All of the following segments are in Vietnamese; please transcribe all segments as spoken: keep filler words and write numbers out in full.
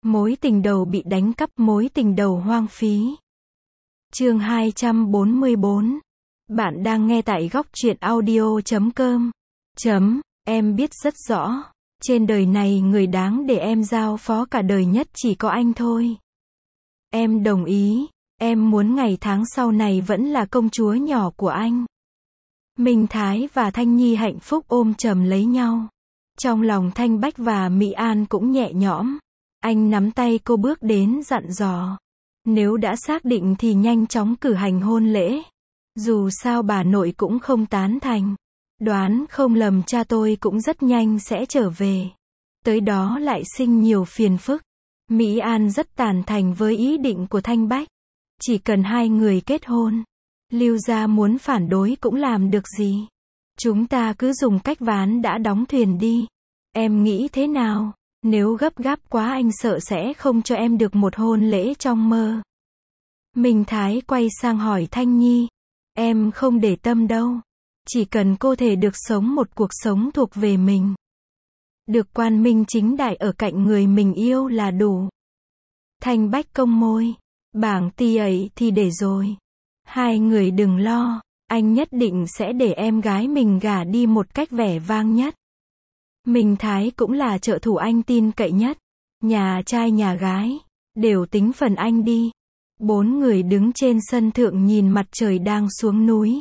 Mối tình đầu bị đánh cắp, mối tình đầu hoang phí. Chương hai trăm bốn mươi bốn. Bạn đang nghe tại góc truyện audio chấm com. Chấm, em biết rất rõ, trên đời này người đáng để em giao phó cả đời nhất chỉ có anh thôi. Em đồng ý, em muốn ngày tháng sau này vẫn là công chúa nhỏ của anh. Minh Thái và Thanh Nhi hạnh phúc ôm chầm lấy nhau. Trong lòng Thanh Bách và Mỹ An cũng nhẹ nhõm. Anh nắm tay cô bước đến dặn dò. Nếu đã xác định thì nhanh chóng cử hành hôn lễ. Dù sao bà nội cũng không tán thành. Đoán không lầm cha tôi cũng rất nhanh sẽ trở về. Tới đó lại sinh nhiều phiền phức. Mỹ An rất tán thành với ý định của Thanh Bách. Chỉ cần hai người kết hôn, Lưu gia muốn phản đối cũng làm được gì. Chúng ta cứ dùng cách ván đã đóng thuyền đi. Em nghĩ thế nào? Nếu gấp gáp quá anh sợ sẽ không cho em được một hôn lễ trong mơ. Minh Thái quay sang hỏi Thanh Nhi. Em không để tâm đâu. Chỉ cần cô thể được sống một cuộc sống thuộc về mình. Được quan minh chính đại ở cạnh người mình yêu là đủ. Thanh Bách cong môi. Bảng ti ấy thì để rồi. Hai người đừng lo. Anh nhất định sẽ để em gái mình gả đi một cách vẻ vang nhất. Minh Thái cũng là trợ thủ anh tin cậy nhất. Nhà trai nhà gái đều tính phần anh đi. Bốn người đứng trên sân thượng nhìn mặt trời đang xuống núi.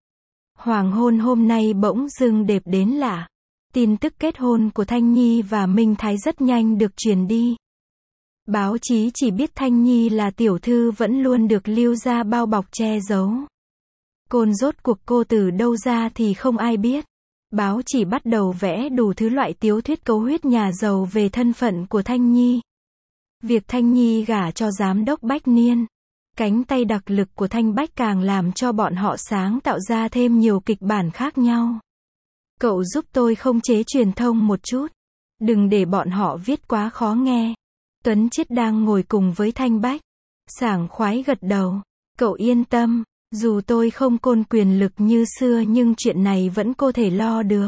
Hoàng hôn hôm nay bỗng dưng đẹp đến lạ. Tin tức kết hôn của Thanh Nhi và Minh Thái rất nhanh được truyền đi. Báo chí chỉ biết Thanh Nhi là tiểu thư vẫn luôn được Lưu gia bao bọc che giấu. Côn rốt cuộc cô từ đâu ra thì không ai biết. Báo chỉ bắt đầu vẽ đủ thứ loại tiểu thuyết cấu huyết nhà giàu về thân phận của Thanh Nhi. Việc Thanh Nhi gả cho giám đốc Bách Niên, cánh tay đặc lực của Thanh Bách càng làm cho bọn họ sáng tạo ra thêm nhiều kịch bản khác nhau. Cậu giúp tôi không chế truyền thông một chút. Đừng để bọn họ viết quá khó nghe. Tuấn Chiết đang ngồi cùng với Thanh Bách. Sảng khoái gật đầu. Cậu yên tâm. Dù tôi không côn quyền lực như xưa nhưng chuyện này vẫn có thể lo được.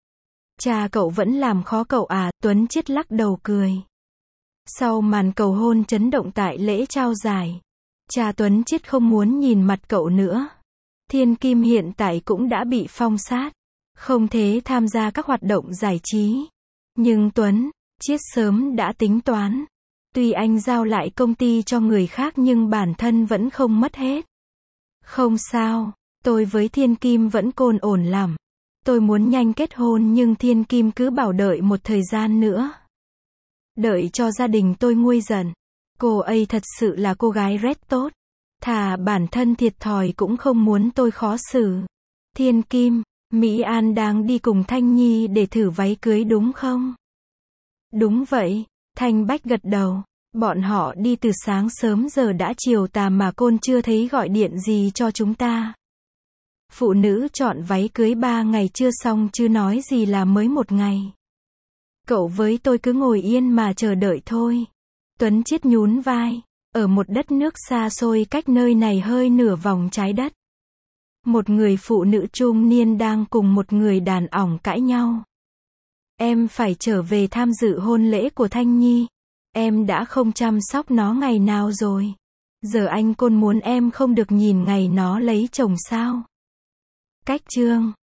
Cha cậu vẫn làm khó cậu à? Tuấn Chiết lắc đầu cười. Sau màn cầu hôn chấn động tại lễ trao giải, cha Tuấn Chiết không muốn nhìn mặt cậu nữa. Thiên Kim hiện tại cũng đã bị phong sát, không thể tham gia các hoạt động giải trí. Nhưng Tuấn Chiết sớm đã tính toán. Tuy anh giao lại công ty cho người khác nhưng bản thân vẫn không mất hết. Không sao, tôi với Thiên Kim vẫn côn ổn lắm. Tôi muốn nhanh kết hôn nhưng Thiên Kim cứ bảo đợi một thời gian nữa. Đợi cho gia đình tôi nguôi dần. Cô ấy thật sự là cô gái rất tốt. Thà bản thân thiệt thòi cũng không muốn tôi khó xử. Thiên Kim, Mỹ An đang đi cùng Thanh Nhi để thử váy cưới đúng không? Đúng vậy, Thanh Bách gật đầu. Bọn họ đi từ sáng sớm giờ đã chiều tà mà côn chưa thấy gọi điện gì cho chúng ta. Phụ nữ chọn váy cưới ba ngày chưa xong chứ nói gì là mới một ngày. Cậu với tôi cứ ngồi yên mà chờ đợi thôi. Tuấn Chiết nhún vai. Ở một đất nước xa xôi cách nơi này hơi nửa vòng trái đất. Một người phụ nữ trung niên đang cùng một người đàn ông cãi nhau. Em phải trở về tham dự hôn lễ của Thanh Nhi. Em đã không chăm sóc nó ngày nào rồi. Giờ anh côn muốn em không được nhìn ngày nó lấy chồng sao? Cách chương